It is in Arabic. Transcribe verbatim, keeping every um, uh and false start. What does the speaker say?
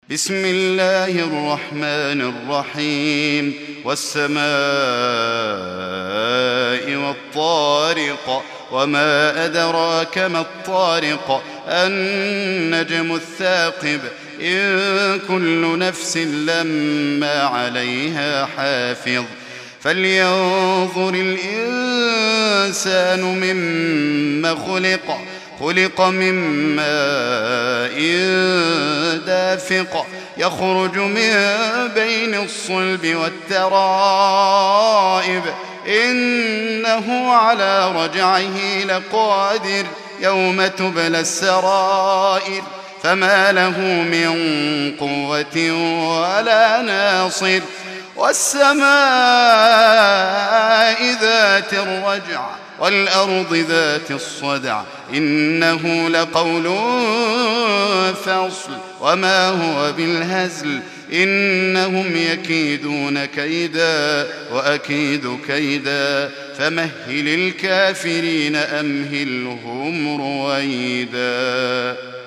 بسم الله الرحمن الرحيم والسماء والطارق وما أدراك ما الطارق النجم الثاقب إن كل نفس لما عليها حافظ فلينظر الإنسان مما خلق خلق من ماء دافق يخرج من بين الصلب والترائب إنه على رجعه لقادر يوم تبلى السرائر فما له من قوة ولا ناصر والسماء ذات الرجع والأرض ذات الصدع إنه لقول فصل وما هو بالهزل إنهم يكيدون كيدا وأكيد كيدا فمهل الكافرين أمهلهم رويدا.